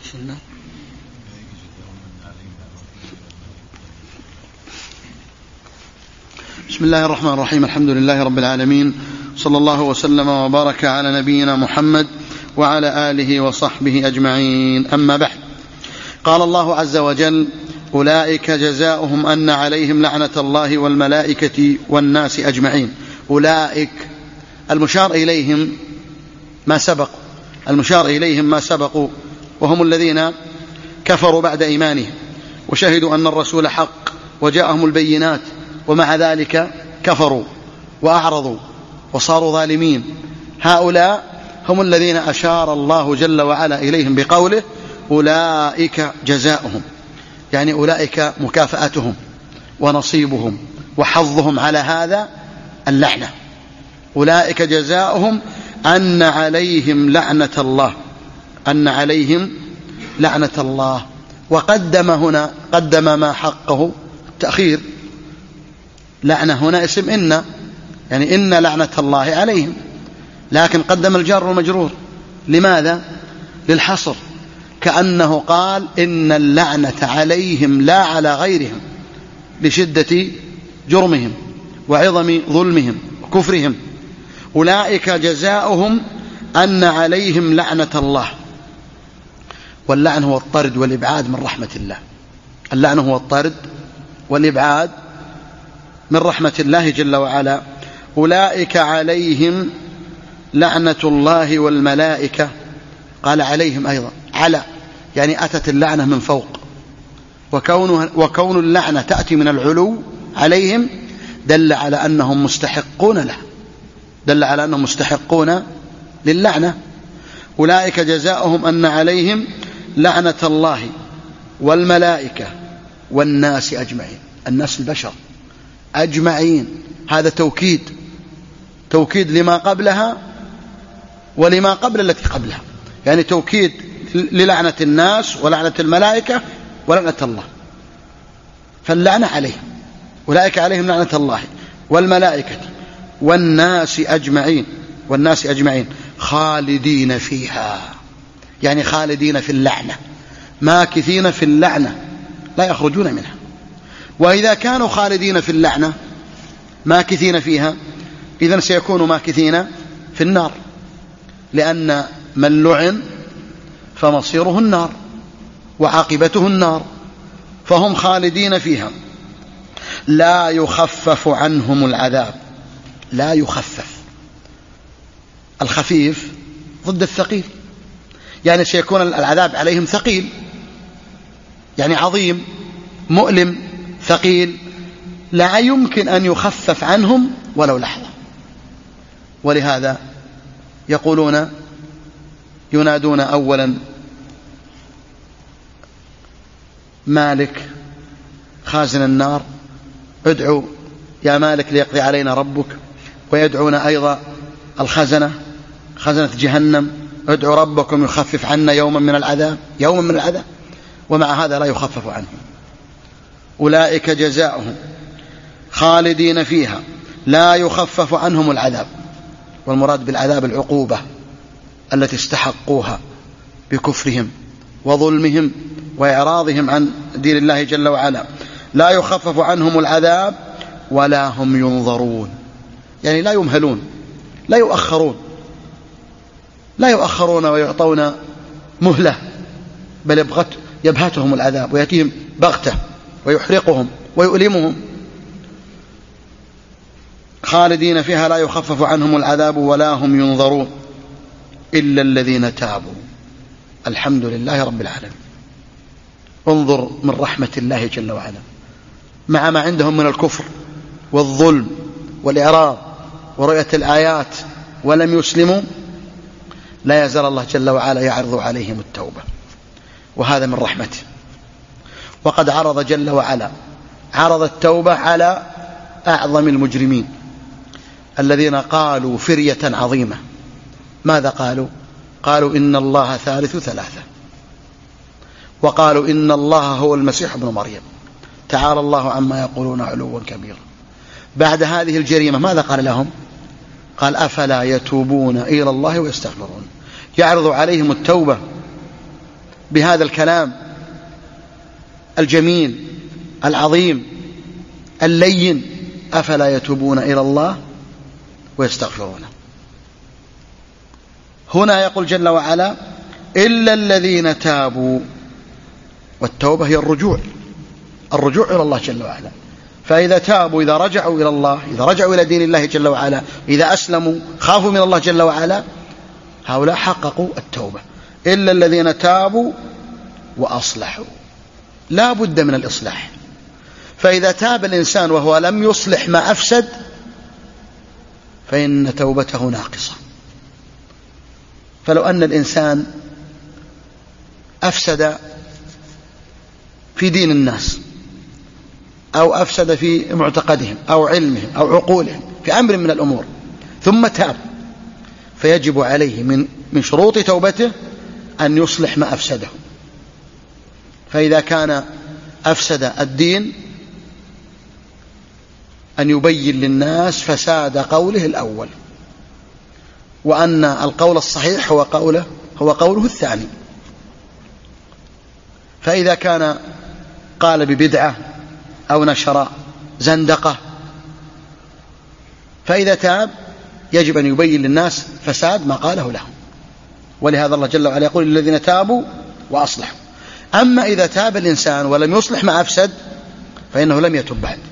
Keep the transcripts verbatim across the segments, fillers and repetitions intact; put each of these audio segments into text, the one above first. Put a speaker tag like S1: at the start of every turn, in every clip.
S1: بسم الله الرحمن الرحيم. الحمد لله رب العالمين، صلى الله وسلم وبارك على نبينا محمد وعلى آله وصحبه أجمعين. أما بعد، قال الله عز وجل: أولئك جزاؤهم أن عليهم لعنة الله والملائكة والناس أجمعين. أولئك المشار إليهم ما سبق المشار إليهم ما سبقوا وهم الذين كفروا بعد إيمانهم وشهدوا أن الرسول حق وجاءهم البينات، ومع ذلك كفروا وأعرضوا وصاروا ظالمين. هؤلاء هم الذين أشار الله جل وعلا إليهم بقوله: أولئك جزاؤهم، يعني أولئك مكافأتهم ونصيبهم وحظهم على هذا اللعنة. أولئك جزاؤهم أن عليهم لعنة الله أن عليهم لعنة الله وقدم هنا قدم ما حقه تأخير. لعنة هنا اسم إن، يعني إن لعنة الله عليهم، لكن قدم الجار والمجرور. لماذا؟ للحصر، كأنه قال إن اللعنة عليهم لا على غيرهم، لشدة جرمهم وعظم ظلمهم وكفرهم. أولئك جزاؤهم أن عليهم لعنة الله. واللعن هو الطرد والإبعاد من رحمة الله. اللعن هو الطرد والإبعاد من رحمة الله جل وعلا. أولئك عليهم لعنة الله والملائكة. قال عليهم أيضا، على يعني أتت اللعنة من فوق، وكون, وكون اللعنة تأتي من العلو عليهم دل على أنهم مستحقون له دل على أنهم مستحقون للعنة. أولئك جزاؤهم أن عليهم لعنة الله والملائكة والناس أجمعين. الناس البشر أجمعين، هذا توكيد توكيد لما قبلها ولما قبل التي قبلها، يعني توكيد للعنة الناس ولعنة الملائكة ولعنة الله. فاللعنة عليهم، أولئك عليهم لعنة الله والملائكة والناس أجمعين والناس أجمعين خالدين فيها، يعني خالدين في اللعنة، ماكثين في اللعنة لا يخرجون منها. وإذا كانوا خالدين في اللعنة ماكثين فيها، إذن سيكونوا ماكثين في النار، لأن من لعن فمصيره النار وعاقبته النار، فهم خالدين فيها لا يخفف عنهم العذاب. لا يخفف، الخفيف ضد الثقيل، يعني سيكون العذاب عليهم ثقيل، يعني عظيم مؤلم ثقيل، لا يمكن أن يخفف عنهم ولو لحظة. ولهذا يقولون ينادون أولا مالك خازن النار: ادعوا يا مالك ليقضي علينا ربك. ويدعون أيضا الخزنة خزنة جهنم: ادعوا ربكم يخفف عنا يوما من العذاب يوما من العذاب ومع هذا لا يخفف عنهم. أولئك جزاؤهم خالدين فيها لا يخفف عنهم العذاب. والمراد بالعذاب العقوبة التي استحقوها بكفرهم وظلمهم وإعراضهم عن دين الله جل وعلا. لا يخفف عنهم العذاب ولا هم ينظرون، يعني لا يمهلون، لا يؤخرون لا يؤخرون ويعطون مهلة، بل يبهتهم العذاب ويأتيهم بغتة ويحرقهم ويؤلمهم. خالدين فيها لا يخفف عنهم العذاب ولا هم ينظرون إلا الذين تابوا. الحمد لله رب العالمين. انظر من رحمة الله جل وعلا، مع ما عندهم من الكفر والظلم والإعراض ورؤية الآيات ولم يسلموا، لا يزال الله جل وعلا يعرض عليهم التوبة، وهذا من رحمته. وقد عرض جل وعلا عرض التوبة على أعظم المجرمين الذين قالوا فرية عظيمة. ماذا قالوا؟ قالوا إن الله ثالث ثلاثة، وقالوا إن الله هو المسيح ابن مريم، تعالى الله عما يقولون علوا كبيرا. بعد هذه الجريمة ماذا قال لهم؟ قال: أفلا يتوبون إلى الله ويستغفرون. يعرض عليهم التوبة بهذا الكلام الجميل العظيم اللين أفلا يتوبون إلى الله ويستغفرونه. هنا يقول جل وعلا إلا الذين تابوا، والتوبة هي الرجوع الرجوع إلى الله جل وعلا. فإذا تابوا، إذا رجعوا إلى الله، إذا رجعوا إلى دين الله جل وعلا، إذا أسلموا خافوا من الله جل وعلا، هؤلاء حققوا التوبة. إلا الذين تابوا وأصلحوا، لا بد من الإصلاح. فإذا تاب الإنسان وهو لم يصلح ما أفسد فإن توبته ناقصة. فلو أن الإنسان أفسد في دين الناس أو أفسد في معتقدهم أو علمهم أو عقولهم في أمر من الأمور ثم تاب، فيجب عليه من من شروط توبته أن يصلح ما أفسده. فإذا كان أفسد الدين أن يبين للناس فساد قوله الأول، وأن القول الصحيح هو قوله هو قوله الثاني. فإذا كان قال ببدعة أو نشر زندقة، فإذا تاب يجب أن يبين للناس فساد ما قاله لهم. ولهذا الله جل وعلا يقول الذين تابوا وأصلحوا. أما إذا تاب الإنسان ولم يصلح ما أفسد فإنه لم يتب بعد،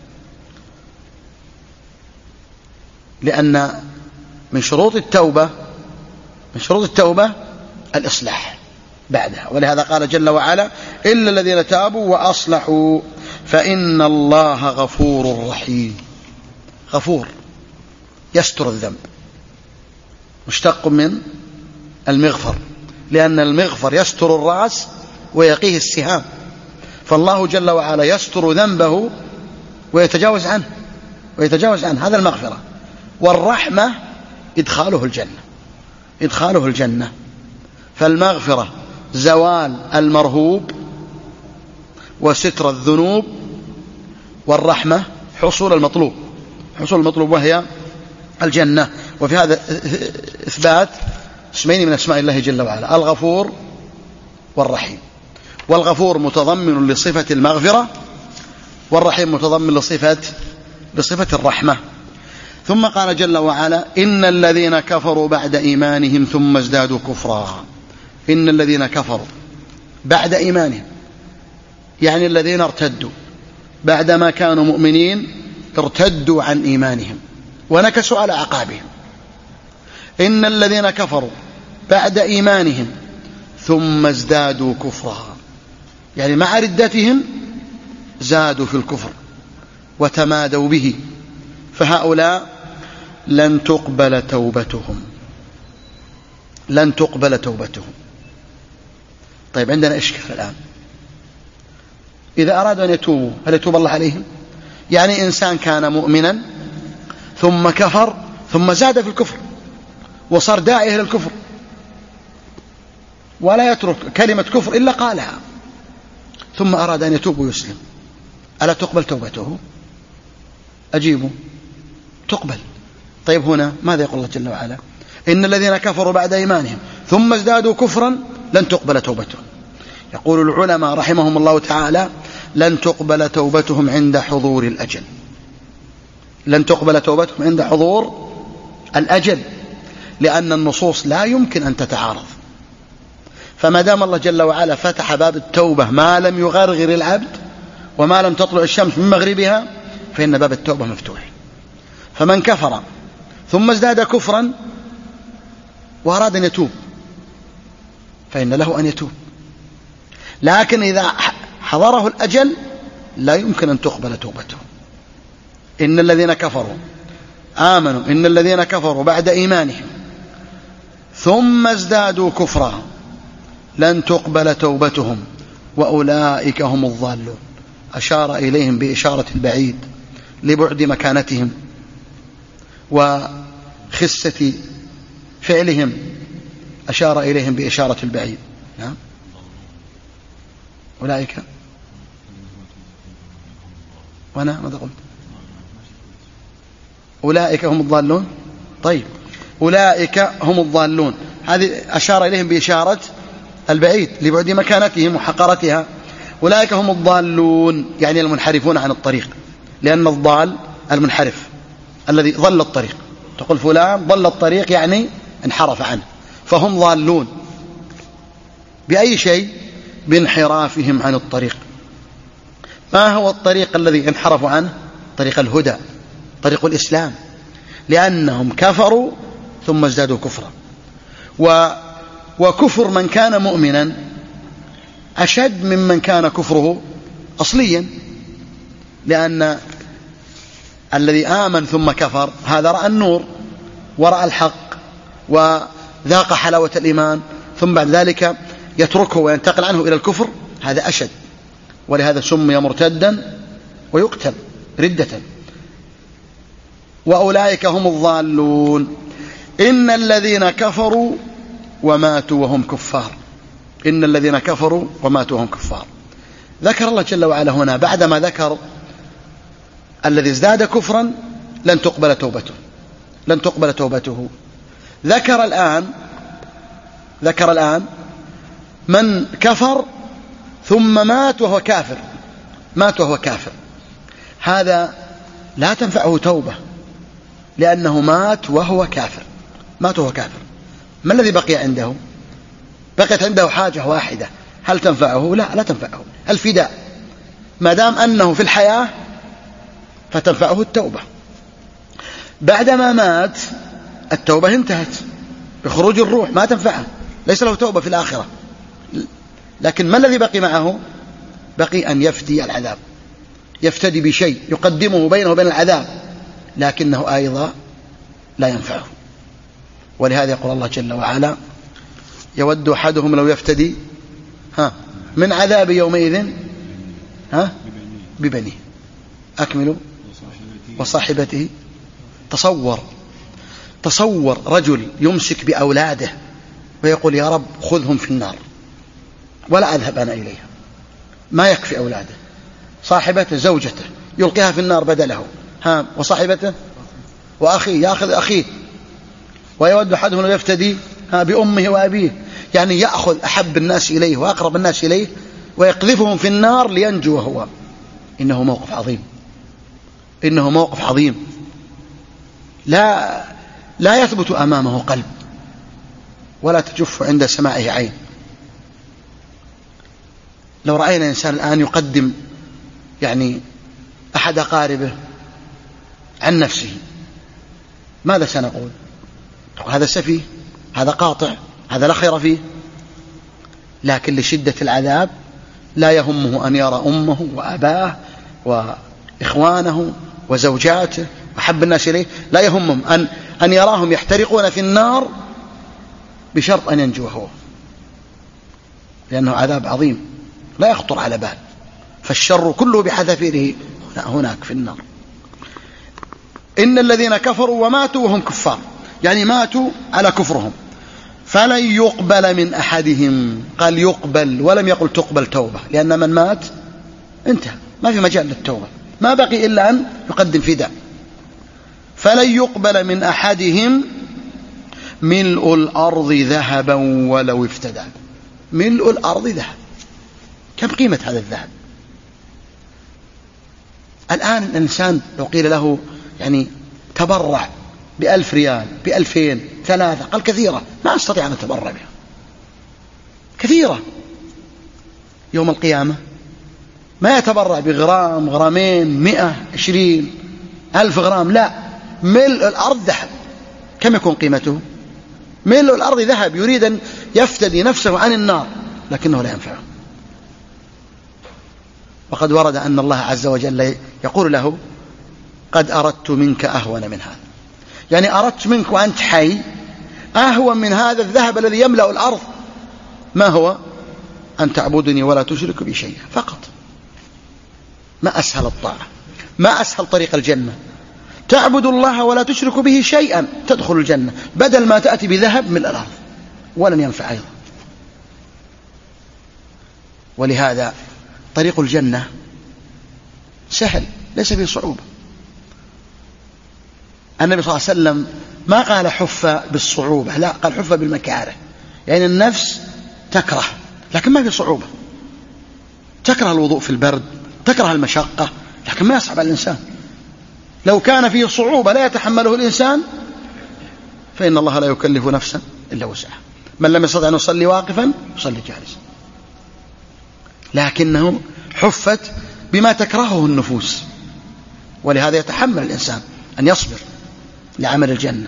S1: لأن من شروط التوبة من شروط التوبة الإصلاح بعدها. ولهذا قال جل وعلا إلا الذين تابوا وأصلحوا فإن الله غفور رحيم. غفور يستر الذنب، مشتق من المغفر، لأن المغفر يستر الرأس ويقيه السهام. فالله جل وعلا يستر ذنبه ويتجاوز عنه ويتجاوز عنه هذا المغفرة. والرحمة إدخاله الجنة إدخاله الجنة. فالمغفرة زوال المرهوب وستر الذنوب، والرحمة حصول المطلوب حصول المطلوب وهي الجنة. وفي هذا إثبات اسمين من أسماء الله جل وعلا، الغفور والرحيم. والغفور متضمن لصفة المغفرة، والرحيم متضمن لصفة لصفة الرحمة. ثم قال جل وعلا إن الذين كفروا بعد إيمانهم ثم ازدادوا كفرا. إن الذين كفروا بعد إيمانهم، يعني الذين ارتدوا بعدما كانوا مؤمنين ارتدوا عن إيمانهم ونكسوا على أعقابهم. إن الذين كفروا بعد إيمانهم ثم ازدادوا كفرا، يعني مع ردتهم زادوا في الكفر وتمادوا به، فهؤلاء لن تقبل توبتهم لن تقبل توبتهم. طيب عندنا إشكال الآن، إذا أرادوا أن يتوبوا هل يتوب الله عليهم؟ يعني إنسان كان مؤمنا ثم كفر ثم زاد في الكفر وصار داعي إلى الكفر ولا يترك كلمة كفر إلا قالها، ثم أراد أن يتوب ويسلم، ألا تقبل توبته؟ أجيبوا تقبل. طيب هنا ماذا يقول الله جل وعلا؟ إن الذين كفروا بعد إيمانهم ثم ازدادوا كفرا لن تقبل توبتهم. يقول العلماء رحمهم الله تعالى لن تقبل توبتهم عند حضور الأجل لن تقبل توبتهم عند حضور الأجل، لأن النصوص لا يمكن أن تتعارض. فما دام الله جل وعلا فتح باب التوبة ما لم يغرغر العبد وما لم تطلع الشمس من مغربها فإن باب التوبة مفتوح. فمن كفر ثم ازداد كفرا وأراد أن يتوب فإن له أن يتوب، لكن إذا حضره الأجل لا يمكن أن تقبل توبته. إن الذين كفروا آمنوا إن الذين كفروا بعد إيمانهم ثم ازدادوا كفرا لن تقبل توبتهم وأولئك هم الضالون. أشار إليهم بإشارة البعيد لبعد مكانتهم وخسة فعلهم، أشار إليهم بإشارة البعيد. نعم أولئك وأنا ماذا قلت؟ أولئك هم الضالون. طيب أولئك هم الضالون، هذه أشار إليهم بإشارة البعيد لبعد مكانتهم وحقارتها. أولئك هم الضالون يعني المنحرفون عن الطريق، لأن الضال المنحرف الذي ضل الطريق، تقول فلان ضل الطريق يعني انحرف عنه، فهم ضالون بأي شيء؟ بانحرافهم عن الطريق. ما هو الطريق الذي انحرفوا عنه؟ طريق الهدى، طريق الإسلام، لأنهم كفروا ثم ازدادوا كفرا. و وكفر من كان مؤمنا أشد ممن كان كفره أصليا، لأن الذي آمن ثم كفر هذا رأى النور ورأى الحق وذاق حلاوة الإيمان، ثم بعد ذلك يتركه وينتقل عنه إلى الكفر، هذا أشد، ولهذا سمي مرتدا ويقتل ردة. وأولئك هم الضالون. إن الذين كفروا وماتوا وهم كفار، إن الذين كفروا وماتوا وهم كفار. ذكر الله جل وعلا هنا بعدما ذكر الذي ازداد كفرا لن تقبل توبته، لن تقبل توبته، ذكر الآن ذكر الآن من كفر ثم مات وهو كافر، مات وهو كافر، هذا لا تنفعه توبة، لأنه مات وهو كافر، مات وهو كافر. ما الذي بقي عنده؟ بقيت عنده حاجة واحدة، هل تنفعه؟ لا، لا تنفعه، الفداء. ما دام أنه في الحياة فتنفعه التوبة. بعدما مات التوبة انتهت بخروج الروح، ما تنفعه، ليس له توبة في الآخرة. لكن ما الذي بقي معه؟ بقي أن يفدي العذاب، يفتدي بشيء يقدمه بينه وبين العذاب، لكنه أيضا لا ينفعه. ولهذا يقول الله جل وعلا: يود أحدهم لو يفتدي ها من عذاب يومئذ ها ببنيه. أكملوا وصاحبته. تصور تصور رجل يمسك بأولاده ويقول: يا رب خذهم في النار ولا أذهب أنا إليها. ما يكفي أولاده، صاحبته زوجته يلقيها في النار بدله، ها وصاحبته وأخيه يأخذ أخيه. ويود أحدهم لو يفتدي ها بأمه وأبيه، يعني يأخذ أحب الناس إليه وأقرب الناس إليه ويقذفهم في النار لينجو هو. إنه موقف عظيم، إنه موقف عظيم لا لا يثبت أمامه قلب ولا تجف عند سماعه عين. لو رأينا إنسان الآن يقدم يعني أحد أقاربه عن نفسه، ماذا سنقول؟ هذا سفيه، هذا قاطع، هذا لا خير فيه. لكن لشدة العذاب لا يهمه أن يرى أمه وأباه وإخوانه وزوجاته وحب الناس إليه، لا يهمهم أن, أن يراهم يحترقون في النار بشرط أن ينجو هو، لأنه عذاب عظيم لا يخطر على بال. فالشر كله بحذافيره هناك في النار. إن الذين كفروا وماتوا وهم كفار، يعني ماتوا على كفرهم، فلن يقبل من أحدهم. قال يقبل ولم يقل تقبل توبة، لأن من مات انتهى، ما في مجال للتوبة، ما بقي إلا أن يقدم فداء. فلن يقبل من أحدهم ملء الأرض ذهبا ولو افتدى. ملء الأرض ذهب، كم قيمة هذا الذهب؟ الآن الإنسان لو قيل له يعني تبرع بألف ريال، بألفين، ثلاثة، قال كثيرة، ما أستطيع أن أتبرع بها، كثيرة. يوم القيامة ما يتبرع بغرام، غرامين، مئة، عشرين، ألف غرام، لا، ملء الأرض ذهب. كم يكون قيمته؟ ملء الأرض ذهب، يريد أن يفتدي نفسه عن النار لكنه لا ينفعه. وقد ورد أن الله عز وجل يقول له: قد أردت منك أهون من هذا، يعني أردت منك وأنت حي أهون من هذا الذهب الذي يملأ الأرض. ما هو؟ أن تعبدني ولا تشرك بي شيئا فقط. ما أسهل الطاعة، ما أسهل طريق الجنة، تعبد الله ولا تشرك به شيئا تدخل الجنة، بدل ما تأتي بذهب من الأرض ولن ينفع أيضا. ولهذا طريق الجنة سهل، ليس فيه صعوبة. النبي صلى الله عليه وسلم ما قال حف بالصعوبة، لا، قال حف بالمكاره، يعني النفس تكره، لكن ما في صعوبة. تكره الوضوء في البرد، تكره المشقة، لكن ما يصعب على الإنسان. لو كان فيه صعوبة لا يتحمله الإنسان فإن الله لا يكلف نفسا إلا وسعها. من لم يستطع أن يصلي واقفا يصلي جالسا، لكنه حفت بما تكرهه النفوس، ولهذا يتحمل الإنسان أن يصبر لعمل الجنة.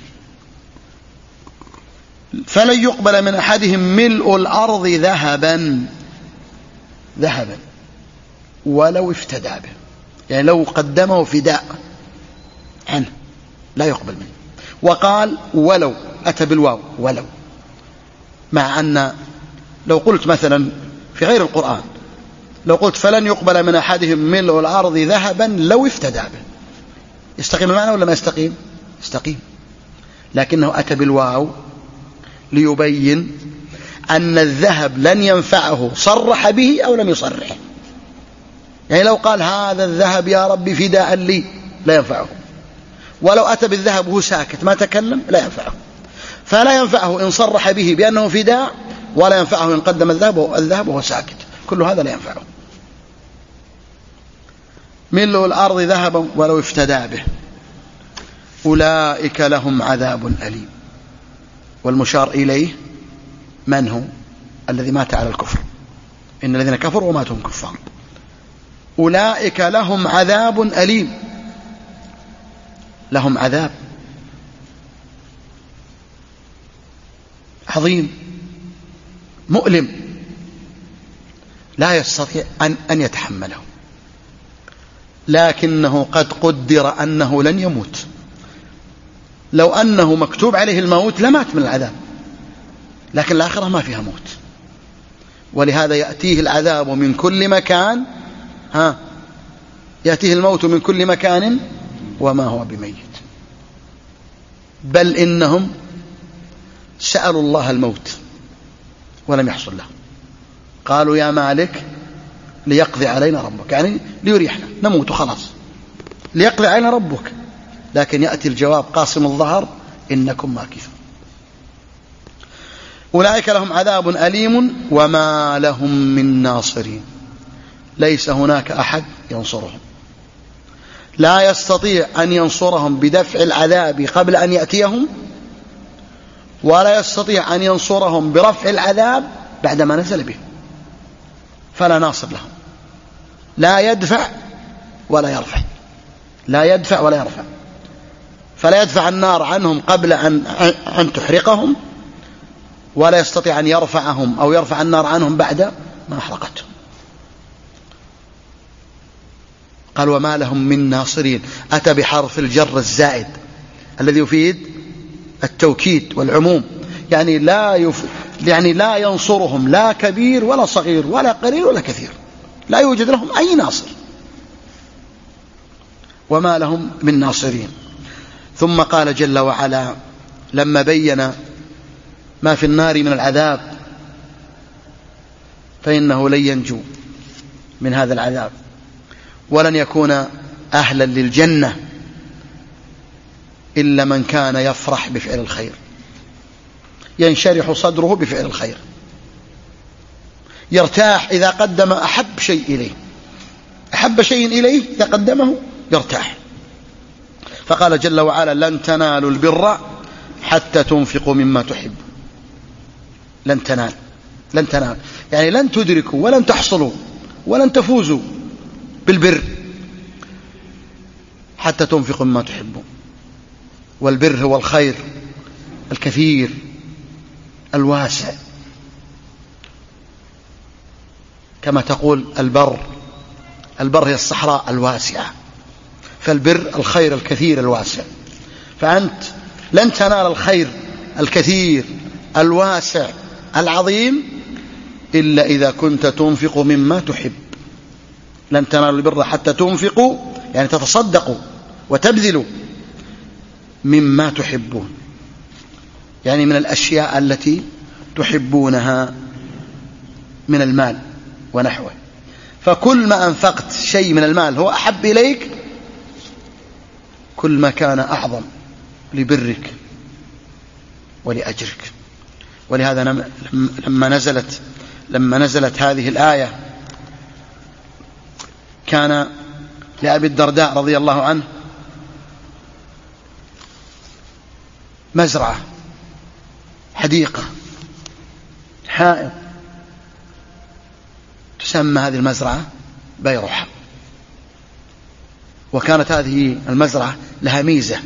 S1: فلن يقبل من أحدهم ملء الأرض ذهبا ذهبا ولو افتدى به، يعني لو قدمه فداء عنه لا يقبل منه. وقال ولو، أتى بالواو ولو، مع أن لو قلت مثلا في غير القرآن، لو قلت فلن يقبل من أحدهم ملء الأرض ذهبا لو افتدى به، يستقيم المعنى ولا ما يستقيم؟ يستقيم. لكنه أتى بالواو ليبين أن الذهب لن ينفعه صرح به أو لم يصرح. يعني لو قال هذا الذهب يا ربي فداء لي لا ينفعه، ولو أتى بالذهب وهو ساكت ما تكلم لا ينفعه. فلا ينفعه إن صرح به بأنه فداء، ولا ينفعه إن قدم الذهب الذهب وهو ساكت، كل هذا لا ينفعه. ملء الأرض ذهبا ولو افتدى به أولئك لهم عذاب أليم. والمشار إليه من هو؟ الذي مات على الكفر، إن الذين كفروا وماتوا هم كفار. أولئك لهم عذاب أليم، لهم عذاب عظيم مؤلم لا يستطيع أن, أن يتحمله، لكنه قد قدر أنه لن يموت. لو أنه مكتوب عليه الموت لمات من العذاب، لكن الآخرة ما فيها موت، ولهذا يأتيه العذاب من كل مكان، ها يأتيه الموت من كل مكان وما هو بميت. بل إنهم سألوا الله الموت ولم يحصل لهم، قالوا يا مالك ليقضي علينا ربك، يعني ليريحنا نموت خلاص، ليقضي علينا ربك، لكن يأتي الجواب قاسم الظهر إنكم ماكثون. أولئك لهم عذاب أليم وما لهم من ناصرين، ليس هناك أحد ينصرهم، لا يستطيع أن ينصرهم بدفع العذاب قبل أن يأتيهم، ولا يستطيع أن ينصرهم برفع العذاب بعدما نزل به، فلا ناصر لهم، لا يدفع ولا يرفع، لا يدفع ولا يرفع. فلا يدفع النار عنهم قبل أن, أن تحرقهم، ولا يستطيع أن يرفعهم أو يرفع النار عنهم بعد ما أحرقتهم. قال وما لهم من ناصرين، أتى بحرف الجر الزائد الذي يفيد التوكيد والعموم، يعني لا يف... يعني لا ينصرهم لا كبير ولا صغير ولا قليل ولا كثير، لا يوجد لهم أي ناصر، وما لهم من ناصرين. ثم قال جل وعلا لما بين ما في النار من العذاب فإنه لن ينجو من هذا العذاب، ولن يكون أهلا للجنة إلا من كان يفرح بفعل الخير، ينشرح صدره بفعل الخير، يرتاح إذا قدم أحب شيء إليه، أحب شيء إليه إذا قدمه يرتاح. فقال جل وعلا لن تنالوا البر حتى تنفقوا مما تحب. لن تنال، لن تنال يعني لن تدركوا ولن تحصلوا ولن تفوزوا بالبر حتى تنفقوا مما تحبون. والبر هو الخير الكثير الواسع، كما تقول البر، البر هي الصحراء الواسعة، فالبر الخير الكثير الواسع. فأنت لن تنال الخير الكثير الواسع العظيم إلا إذا كنت تنفق مما تحب. لن تنالوا البر حتى تنفقوا، يعني تتصدقوا وتبذلوا مما تحبون، يعني من الأشياء التي تحبونها من المال ونحوه. فكل ما أنفقت شيء من المال هو أحب إليك كل ما كان أعظم لبرك ولأجرك. ولهذا لما نزلت لما نزلت هذه الآية كان لأبي الدرداء رضي الله عنه مزرعة، حديقة، حائط، تسمى هذه المزرعة بيرحة. وكانت هذه المزرعة لها ميزة.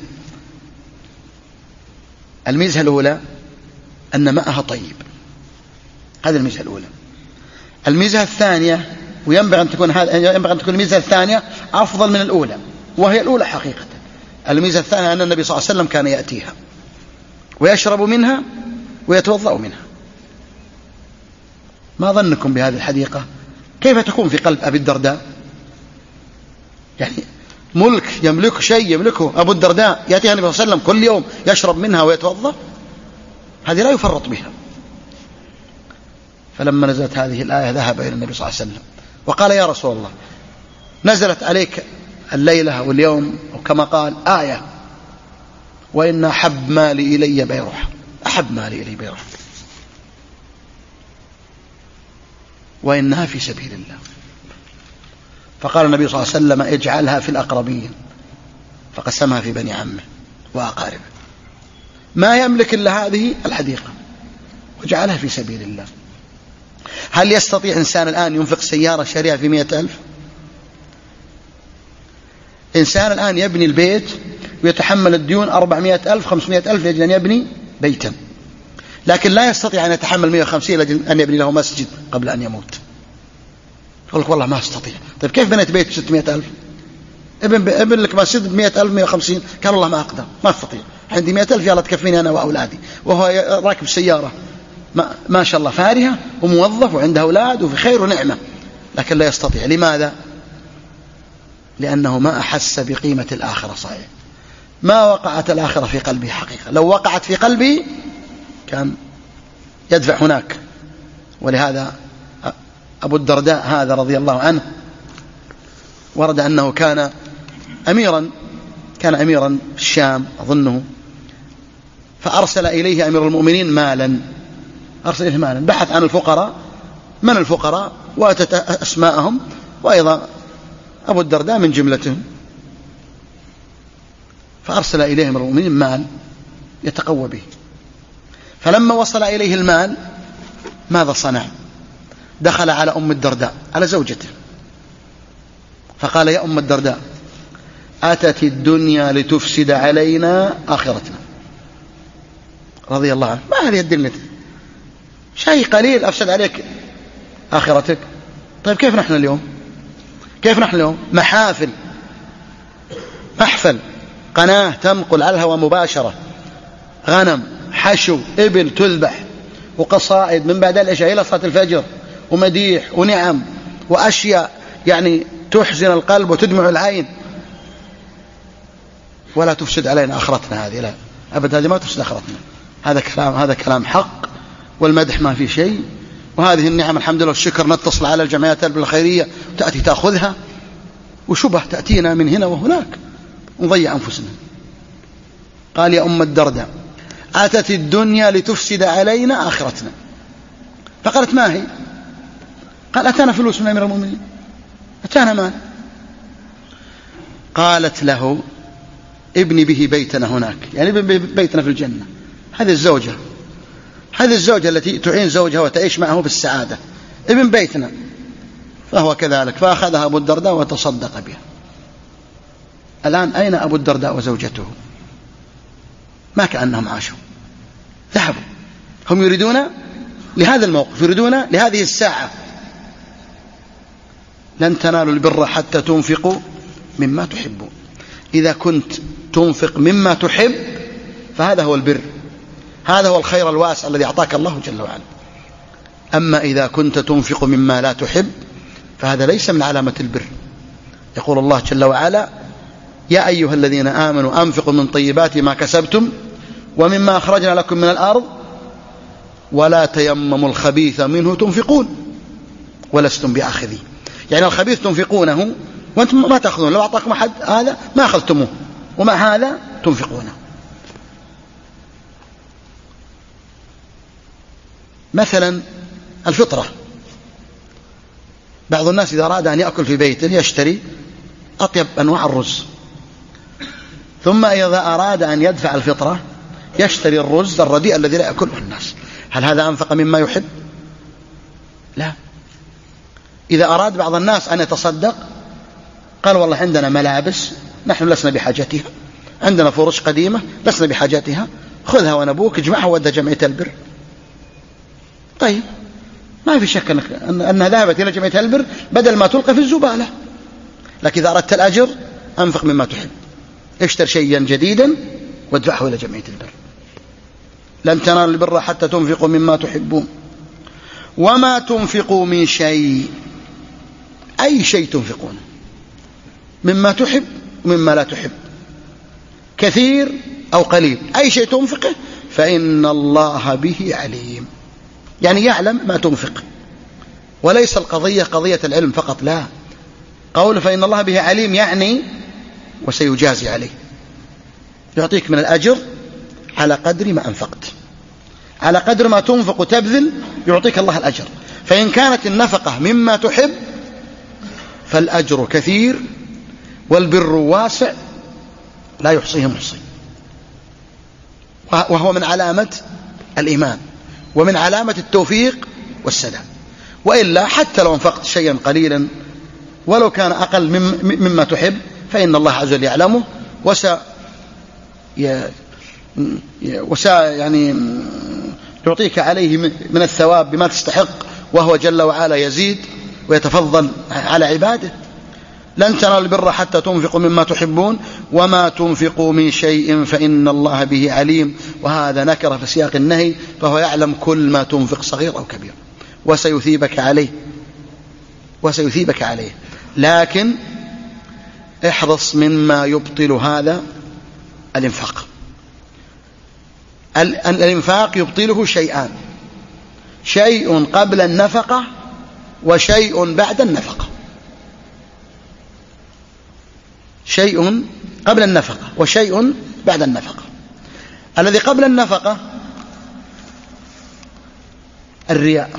S1: الميزة الأولى أن ماءها طيب، هذه الميزة الأولى. الميزة الثانية، وينبغي أن تكون هذا ينبغي أن تكون الميزة الثانية أفضل من الأولى، وهي الأولى حقيقة. الميزة الثانية أن النبي صلى الله عليه وسلم كان يأتيها ويشرب منها ويتوضأ منها. ما ظنكم بهذه الحديقة؟ كيف تكون في قلب أبي الدرداء؟ يعني ملك يملك شيء يملكه أبو الدرداء، يأتيها النبي صلى الله عليه وسلم كل يوم يشرب منها ويتوضأ، هذه لا يفرط بها. فلما نزلت هذه الآية ذهب إلى النبي صلى الله عليه وسلم وقال: يا رسول الله، نزلت عليك الليلة واليوم وكما قال آية، وإن أحب مالي إلي بيرحة، أحب مالي إلي بيرحة، وإنها في سبيل الله. فقال النبي صلى الله عليه وسلم: اجعلها في الأقربين، فقسمها في بني عمه وأقاربه، ما يملك إلا هذه الحديقة، وجعلها في سبيل الله. هل يستطيع إنسان الآن ينفق سيارة شاريها في مئة ألف؟ إنسان الآن يبني البيت ويتحمل الديون أربعمائة ألف خمسمائة ألف لأجل أن يبني بيتا، لكن لا يستطيع أن يتحمل مئة وخمسين لأجل أن يبني له مسجد قبل أن يموت. يقول لك: والله ما أستطيع. طيب كيف بنيت بيت ستمائة ألف؟ ابن, ابن لك مسجد بمئة ألف مئة وخمسين، قال: والله ما أقدر، ما أستطيع، عندي مئة ألف يلا تكفيني أنا وأولادي. وهو راكب سيارة ما, ما شاء الله فارهة وموظف وعنده أولاد وفي خير ونعمة، لكن لا يستطيع. لماذا؟ لأنه ما أحس بقيمة الآخرة. صحيح ما وقعت الآخرة في قلبه حقيقة، لو وقعت في قلبه كان يدفع هناك. ولهذا أبو الدرداء هذا رضي الله عنه ورد أنه كان أميرا كان أميرا في الشام أظنه، فأرسل إليه أمير المؤمنين مالا، أرسل إليه مالا، بحث عن الفقراء، من الفقراء وأتت أسماءهم، وأيضا أبو الدرداء من جملتهم. فأرسل إليه أمير المؤمنين مال يتقوى به. فلما وصل إليه المال ماذا صنع؟ دخل على أم الدرداء، على زوجته، فقال: يا أم الدرداء، أتت الدنيا لتفسد علينا آخرتنا. رضي الله عنه: ما هذه الدنيا؟ شيء قليل أفسد عليك آخرتك. طيب كيف نحن اليوم؟ كيف نحن اليوم؟ محافل، محفل، قناة تنقل على الهواء مباشرة، غنم، حشو، إبل تذبح، وقصائد من بعد العشاء إلى صلاة الفجر، ومديح ونعم وأشياء يعني تحزن القلب وتدمع العين، ولا تفسد علينا آخرتنا. هذه لا أبدا، هذه ما تفسد آخرتنا. هذا كلام هذا كلام حق، والمدح ما في شيء. وهذه النعم الحمد لله والشكر، نتصل على الجمعيات الخيرية تأتي تأخذها، وشبه تأتينا من هنا وهناك ونضيع أنفسنا. قال: يا أم الدرداء، أتت الدنيا لتفسد علينا آخرتنا. فقالت: ما هي؟ قال: أتانا فلوس من أمير المؤمنين، أتانا مال. قالت له: ابني به بيتنا هناك، يعني ابن بيتنا في الجنة. هذه الزوجة هذه الزوجة التي تعين زوجها وتعيش معه بالسعادة، ابن بيتنا. فهو كذلك، فأخذها أبو الدرداء وتصدق بها. الآن أين أبو الدرداء وزوجته؟ ما كأنهم عاشوا، ذهبوا. هم يريدون لهذا الموقف، يريدون لهذه الساعة. لن تنالوا البر حتى تنفقوا مما تحبون. إذا كنت تنفق مما تحب فهذا هو البر، هذا هو الخير الواسع الذي أعطاك الله جل وعلا. أما إذا كنت تنفق مما لا تحب فهذا ليس من علامة البر. يقول الله جل وعلا: يا أيها الذين آمنوا أنفقوا من طيبات ما كسبتم ومما أخرجنا لكم من الأرض ولا تيمموا الخبيث منه تنفقون ولستم بآخذين. يعني الخبيث تنفقونه وأنتم ما تأخذون، لو أعطاكم أحد هذا ما أخذتموه، ومع هذا تنفقونه. مثلا الفطرة، بعض الناس إذا أراد أن يأكل في بيته يشتري أطيب أنواع الرز، ثم إذا أراد أن يدفع الفطرة يشتري الرز الرديء الذي لا يأكله الناس. هل هذا أنفق مما يحب؟ لا. إذا أراد بعض الناس أن يتصدق قال والله عندنا ملابس نحن لسنا بحاجتها، عندنا فرش قديمة لسنا بحاجتها، خذها ونبوك اجمعها وودها جمعية البر. طيب ما في شك أنها ذهبت إلى جمعية البر بدل ما تلقى في الزبالة. لكن إذا أردت الأجر أنفق مما تحب، اشتر شيئا جديدا وادفعه إلى جمعية البر. لن تنالوا البر حتى تنفقوا مما تحبون. وما تنفقوا من شيء، أي شيء تنفقون، مما تحب ومما لا تحب، كثير أو قليل، أي شيء تنفقه فإن الله به عليم. يعني يعلم ما تنفق، وليس القضية قضية العلم فقط، لا، قول فإن الله به عليم يعني وسيجازي عليه، يعطيك من الأجر على قدر ما أنفقت، على قدر ما تنفق وتبذل يعطيك الله الأجر. فإن كانت النفقة مما تحب فالأجر كثير والبر واسع لا يحصيه محصي، وهو من علامة الإيمان ومن علامة التوفيق والسداد. وإلا حتى لو انفقت شيئا قليلا ولو كان أقل مما تحب فإن الله عز وجل يعلمه وسا وسا يعني يعطيك عليه من الثواب بما تستحق، وهو جل وعلا يزيد ويتفضل على عباده. لن تنالوا البر حتى تنفقوا مما تحبون وما تنفقوا من شيء فإن الله به عليم. وهذا نكر في سياق النهي، فهو يعلم كل ما تنفق صغير أو كبير وسيثيبك عليه وسيثيبك عليه لكن احرص مما يبطل هذا الانفاق. الانفاق يبطله شيئان، شيء قبل النفقة وشيء بعد النفقة. شيء قبل النفقة وشيء بعد النفقة. الذي قبل النفقة الرياء،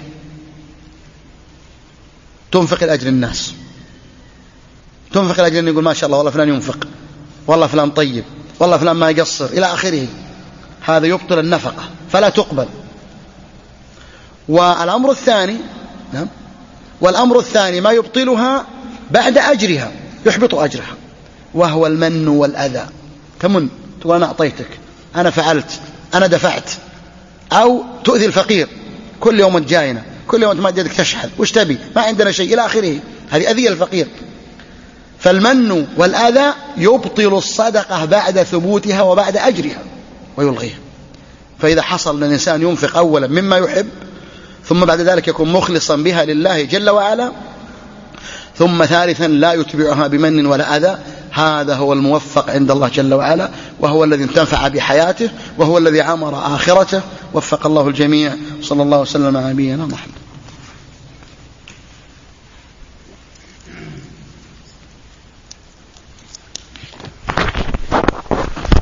S1: تنفق الأجر الناس، تنفق الأجر أن يقول ما شاء الله والله فلان ينفق، والله فلان طيب، والله فلان ما يقصر إلى آخره. هذا يبطل النفقة فلا تقبل. والأمر الثاني نعم والأمر الثاني ما يبطلها بعد أجرها، يحبط أجرها، وهو المن والأذى. تمن تقول أنا أعطيتك، أنا فعلت، أنا دفعت، أو تؤذي الفقير، كل يوم جاينا، كل يوم تمد يدك تشحذ، وش تبي؟ ما عندنا شيء إلى آخره. هذه أذية الفقير. فالمن والأذى يبطل الصدقة بعد ثبوتها وبعد أجرها ويلغيها. فإذا حصل أن الإنسان ينفق أولا مما يحب ثم بعد ذلك يكون مخلصا بها لله جل وعلا، ثم ثالثا لا يتبعها بمن ولا أذى، هذا هو الموفق عند الله جل وعلا، وهو الذي انتفع بحياته، وهو الذي عمر آخرته. وفق الله الجميع. صلى الله وسلم على نبينا محمد.